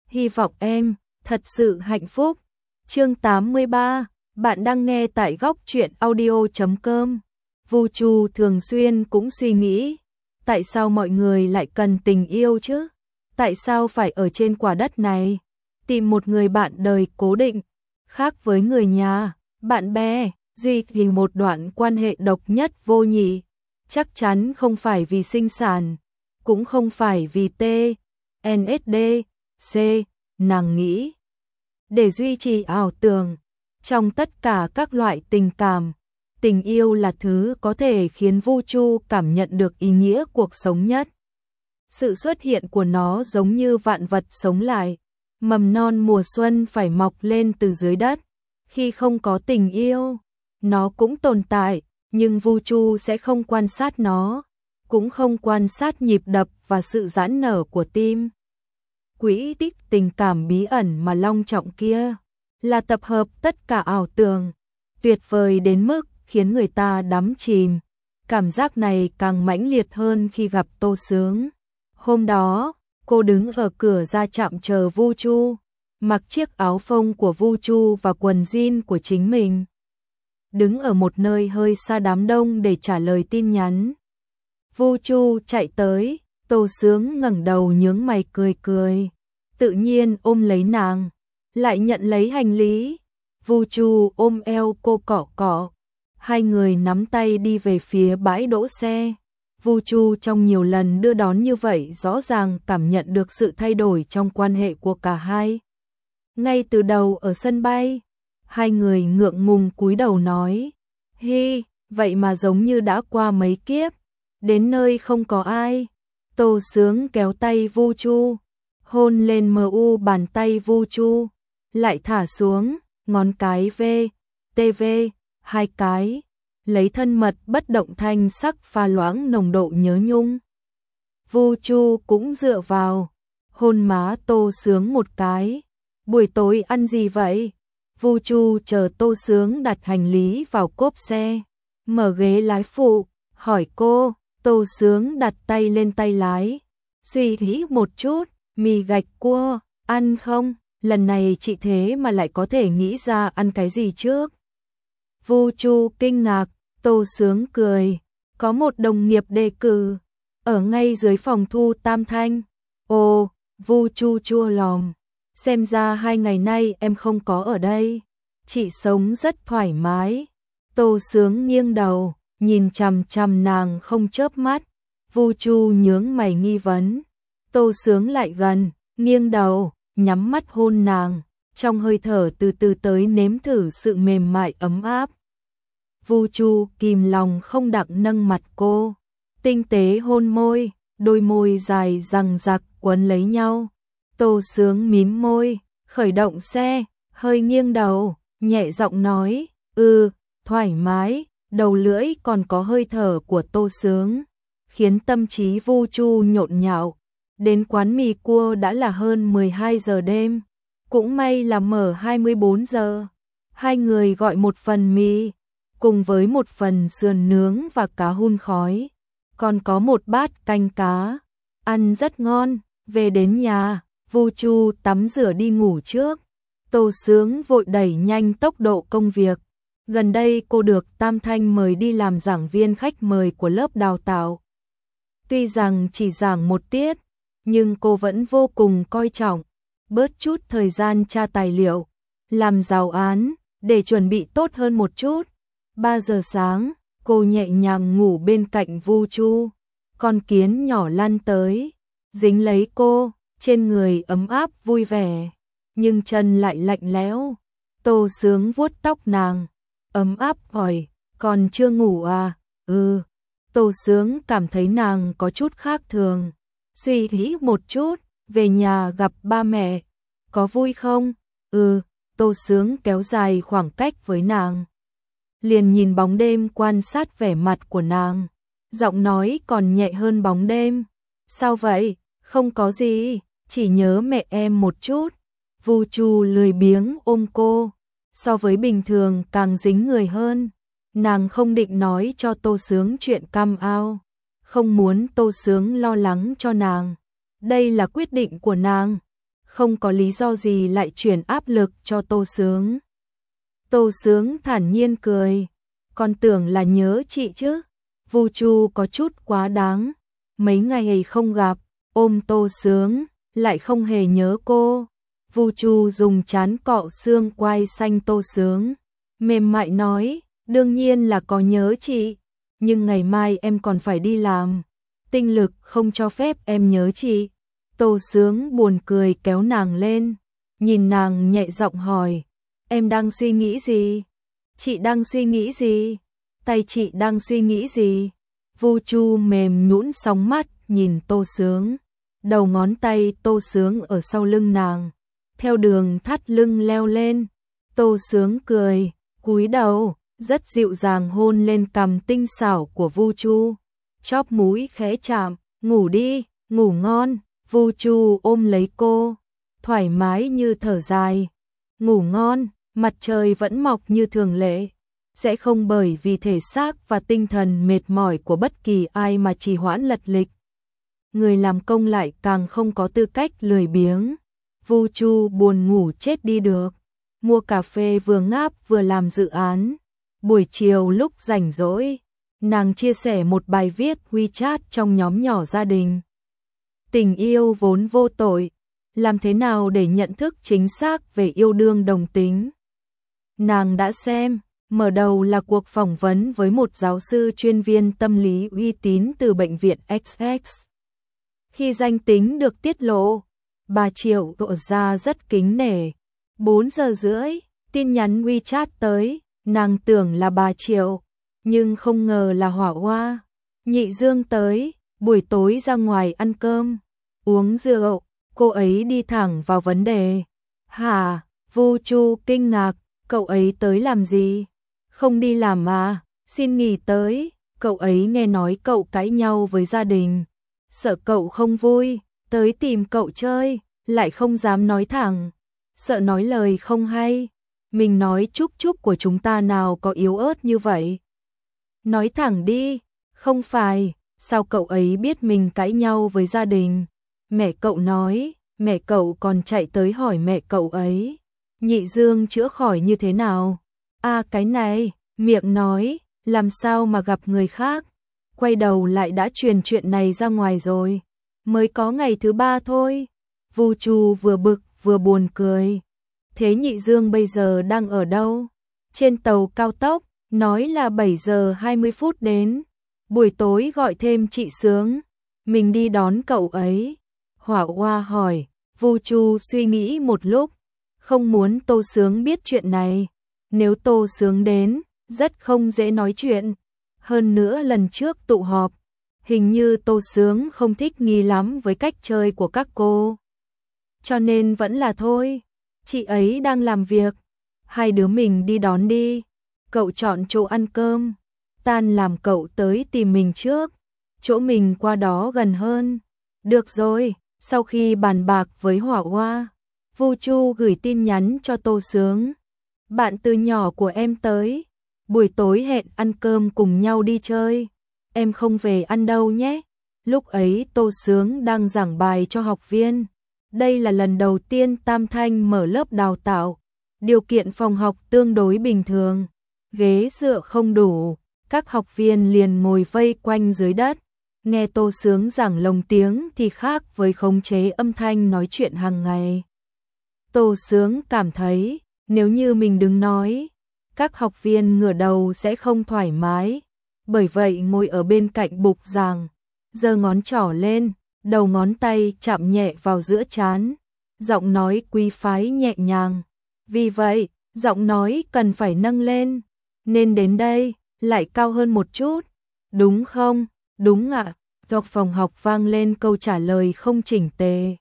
Hy vọng em thật sự hạnh phúc. Chương 83, bạn đang nghe tại góc truyện audio.com. Vu Chu thường xuyên cũng suy nghĩ, tại sao mọi người lại cần tình yêu chứ? Tại sao phải ở trên quả đất này tìm một người bạn đời cố định, khác với người nhà, bạn bè, duy trì một đoạn quan hệ độc nhất vô nhị, chắc chắn không phải vì sinh sản, cũng không phải vì TNSD, C, nàng nghĩ. Để duy trì ảo tưởng, trong tất cả các loại tình cảm, tình yêu là thứ có thể khiến Vu Chu cảm nhận được ý nghĩa cuộc sống nhất. Sự xuất hiện của nó giống như vạn vật sống lại, mầm non mùa xuân phải mọc lên từ dưới đất. Khi không có tình yêu, nó cũng tồn tại, nhưng Vu Chu sẽ không quan sát nó, cũng không quan sát nhịp đập và sự giãn nở của tim. Quỹ tích tình cảm bí ẩn mà long trọng kia là tập hợp tất cả ảo tưởng, tuyệt vời đến mức khiến người ta đắm chìm. Cảm giác này càng mãnh liệt hơn khi gặp Tô Sướng. Hôm đó, cô đứng ở cửa ra trạm chờ Vu Chu, mặc chiếc áo phông của Vu Chu và quần jean của chính mình. Đứng ở một nơi hơi xa đám đông để trả lời tin nhắn. Vu Chu chạy tới, Tô Sướng ngẩng đầu nhướng mày cười cười, tự nhiên ôm lấy nàng, lại nhận lấy hành lý. Vu Chu ôm eo cô cọ cọ, hai người nắm tay đi về phía bãi đỗ xe. Vu Chu trong nhiều lần đưa đón như vậy rõ ràng cảm nhận được sự thay đổi trong quan hệ của cả hai. Ngay từ đầu ở sân bay, hai người ngượng ngùng cúi đầu nói, hi, vậy mà giống như đã qua mấy kiếp, đến nơi không có ai. Tô Sướng kéo tay Vu Chu, hôn lên mu bàn tay Vu Chu, lại thả xuống, ngón cái TV, hai cái, lấy thân mật bất động thanh sắc pha loãng nồng độ nhớ nhung. Vu Chu cũng dựa vào, hôn má Tô Sướng một cái. Buổi tối ăn gì vậy? Vu Chu chờ Tô Sướng đặt hành lý vào cốp xe, mở ghế lái phụ, hỏi cô. Tô Sướng đặt tay lên tay lái, suy nghĩ một chút, mì gạch cua, ăn không? Lần này chị thế mà lại có thể nghĩ ra ăn cái gì trước? Vu Chu kinh ngạc, Tô Sướng cười, có một đồng nghiệp đề cử, ở ngay dưới phòng thu Tam Thanh. Ồ, Vu Chu chua lòng, xem ra 2 ngày nay em không có ở đây, chị sống rất thoải mái. Tô Sướng nghiêng đầu, nhìn chằm chằm nàng không chớp mắt. Vu Chu nhướng mày nghi vấn. Tô Sướng lại gần, nghiêng đầu, nhắm mắt hôn nàng, trong hơi thở từ từ tới nếm thử sự mềm mại ấm áp. Vu Chu kìm lòng không đặng nâng mặt cô, tinh tế hôn môi, đôi môi dài giằng giặc quấn lấy nhau. Tô Sướng mím môi, khởi động xe, hơi nghiêng đầu, nhẹ giọng nói, thoải mái. Đầu lưỡi còn có hơi thở của Tô Sướng, khiến tâm trí Vu Chu nhộn nhạo. Đến quán mì cua đã là hơn 12 giờ đêm, cũng may là mở 24 giờ. Hai người gọi một phần mì, cùng với một phần sườn nướng và cá hun khói, còn có một bát canh cá, ăn rất ngon. Về đến nhà, Vu Chu tắm rửa đi ngủ trước. Tô Sướng vội đẩy nhanh tốc độ công việc. Gần đây cô được Tam Thanh mời đi làm giảng viên khách mời của lớp đào tạo. Tuy rằng chỉ giảng một tiết, nhưng cô vẫn vô cùng coi trọng, bớt chút thời gian tra tài liệu, làm giáo án, để chuẩn bị tốt hơn một chút. 3 giờ sáng, cô nhẹ nhàng ngủ bên cạnh Vu Chu, con kiến nhỏ lăn tới, dính lấy cô, trên người ấm áp vui vẻ, nhưng chân lại lạnh lẽo. Tô Sướng vuốt tóc nàng, ấm áp hỏi, còn chưa ngủ à? Tô Sướng cảm thấy nàng có chút khác thường, suy nghĩ một chút, về nhà gặp ba mẹ, có vui không? Tô Sướng kéo dài khoảng cách với nàng, liền nhìn bóng đêm quan sát vẻ mặt của nàng, giọng nói còn nhẹ hơn bóng đêm. Sao vậy? Không có gì, chỉ nhớ mẹ em một chút. Vu Chu lười biếng ôm cô, so với bình thường càng dính người hơn. Nàng không định nói cho Tô Sướng chuyện cam ao, không muốn Tô Sướng lo lắng cho nàng. Đây là quyết định của nàng, không có lý do gì lại chuyển áp lực cho Tô Sướng. Tô Sướng thản nhiên cười, con tưởng là nhớ chị chứ. Vu Chu có chút quá đáng, mấy ngày không gặp, ôm Tô Sướng, lại không hề nhớ cô. Vu Chu dùng trán cọ xương quai xanh Tô Sướng, mềm mại nói, đương nhiên là có nhớ chị, nhưng ngày mai em còn phải đi làm, tinh lực không cho phép em nhớ chị. Tô Sướng buồn cười kéo nàng lên, nhìn nàng nhẹ giọng hỏi, em đang suy nghĩ gì? Chị đang suy nghĩ gì? Tay chị đang suy nghĩ gì? Vu Chu mềm nhũn sóng mắt nhìn Tô Sướng, đầu ngón tay Tô Sướng ở sau lưng nàng, theo đường thắt lưng leo lên. Tô Sướng cười, cúi đầu, rất dịu dàng hôn lên cằm tinh xảo của Vu Chu, chóp mũi khẽ chạm, ngủ đi, ngủ ngon. Vu Chu ôm lấy cô, thoải mái như thở dài, ngủ ngon, mặt trời vẫn mọc như thường lệ, sẽ không bởi vì thể xác và tinh thần mệt mỏi của bất kỳ ai mà trì hoãn lật lịch. Người làm công lại càng không có tư cách lười biếng. Vu Chu buồn ngủ chết đi được, mua cà phê vừa ngáp vừa làm dự án. Buổi chiều lúc rảnh rỗi, nàng chia sẻ một bài viết WeChat trong nhóm nhỏ gia đình. Tình yêu vốn vô tội, làm thế nào để nhận thức chính xác về yêu đương đồng tính? Nàng đã xem, mở đầu là cuộc phỏng vấn với một giáo sư chuyên viên tâm lý uy tín từ bệnh viện XX. Khi danh tính được tiết lộ, bà Triệu tỏ ra rất kính nể. 4 giờ rưỡi, tin nhắn WeChat tới, nàng tưởng là bà Triệu, nhưng không ngờ là Hỏa Hoa. Nhị Dương tới, buổi tối ra ngoài ăn cơm, uống rượu, cô ấy đi thẳng vào vấn đề. Hả? Vu Chu kinh ngạc, cậu ấy tới làm gì? Không đi làm à? Xin nghỉ tới. Cậu ấy nghe nói cậu cãi nhau với gia đình, sợ cậu không vui, tới tìm cậu chơi, lại không dám nói thẳng, sợ nói lời không hay. Mình nói chúc chúc của chúng ta nào có yếu ớt như vậy. Nói thẳng đi, không phải, sao cậu ấy biết mình cãi nhau với gia đình? Mẹ cậu nói, mẹ cậu còn chạy tới hỏi mẹ cậu ấy. Nhị Dương chữa khỏi như thế nào? À cái này, miệng nói, làm sao mà gặp người khác? Quay đầu lại đã truyền chuyện này ra ngoài rồi. Mới có ngày thứ 3 thôi. Vu Chu vừa bực vừa buồn cười. Thế Nhị Dương bây giờ đang ở đâu? Trên tàu cao tốc, nói là 7 giờ 20 phút đến. Buổi tối gọi thêm chị Sướng, mình đi đón cậu ấy. Hỏa Hoa hỏi. Vu Chu suy nghĩ một lúc, không muốn Tô Sướng biết chuyện này. Nếu Tô Sướng đến, rất không dễ nói chuyện. Hơn nữa lần trước tụ họp, hình như Tô Sướng không thích nghi lắm với cách chơi của các cô. Cho nên vẫn là thôi, chị ấy đang làm việc, hai đứa mình đi đón đi. Cậu chọn chỗ ăn cơm, tan làm cậu tới tìm mình trước, chỗ mình qua đó gần hơn. Được rồi, sau khi bàn bạc với Hỏa Hoa, Vu Chu gửi tin nhắn cho Tô Sướng. Bạn từ nhỏ của em tới, buổi tối hẹn ăn cơm cùng nhau đi chơi. Em không về ăn đâu nhé. Lúc ấy Tô Sướng đang giảng bài cho học viên. Đây là lần đầu tiên Tam Thanh mở lớp đào tạo. Điều kiện phòng học tương đối bình thường, ghế dựa không đủ, các học viên liền ngồi vây quanh dưới đất. Nghe Tô Sướng giảng lồng tiếng thì khác với khống chế âm thanh nói chuyện hàng ngày. Tô Sướng cảm thấy, nếu như mình đứng nói, các học viên ngửa đầu sẽ không thoải mái. Bởi vậy ngồi ở bên cạnh bục giảng, giơ ngón trỏ lên, đầu ngón tay chạm nhẹ vào giữa trán, giọng nói quý phái nhẹ nhàng. Vì vậy, giọng nói cần phải nâng lên, nên đến đây, lại cao hơn một chút. Đúng không? Đúng ạ. Dọc phòng học vang lên câu trả lời không chỉnh tề.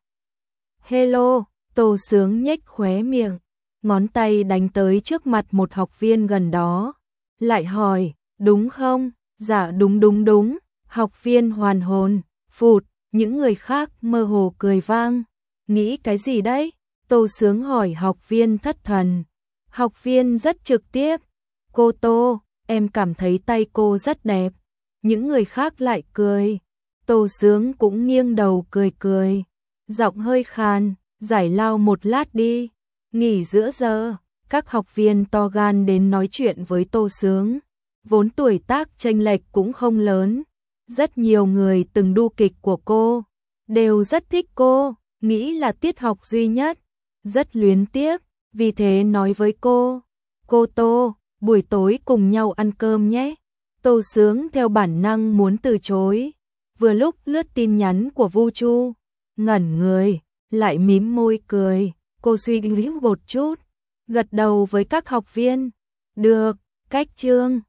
Hello, Tô Sướng nhếch khóe miệng, ngón tay đánh tới trước mặt một học viên gần đó. Lại hỏi, đúng không? Dạ đúng đúng đúng. Học viên hoàn hồn, phụt, những người khác mơ hồ cười vang. Nghĩ cái gì đấy? Tô Sướng hỏi học viên thất thần. Học viên rất trực tiếp. Cô Tô, em cảm thấy tay cô rất đẹp. Những người khác lại cười. Tô Sướng cũng nghiêng đầu cười cười, giọng hơi khàn. giải lao một lát đi, nghỉ giữa giờ. Các học viên to gan đến nói chuyện với Tô Sướng, vốn tuổi tác chênh lệch cũng không lớn. Rất nhiều người từng đu kịch của cô, đều rất thích cô, nghĩ là tiết học duy nhất, rất luyến tiếc, vì thế nói với cô Tô, buổi tối cùng nhau ăn cơm nhé. Tô Sướng theo bản năng muốn từ chối, vừa lúc lướt tin nhắn của Vu Chu, ngẩn người, lại mím môi cười, cô suy nghĩ một chút, gật đầu với các học viên, được, cách chương.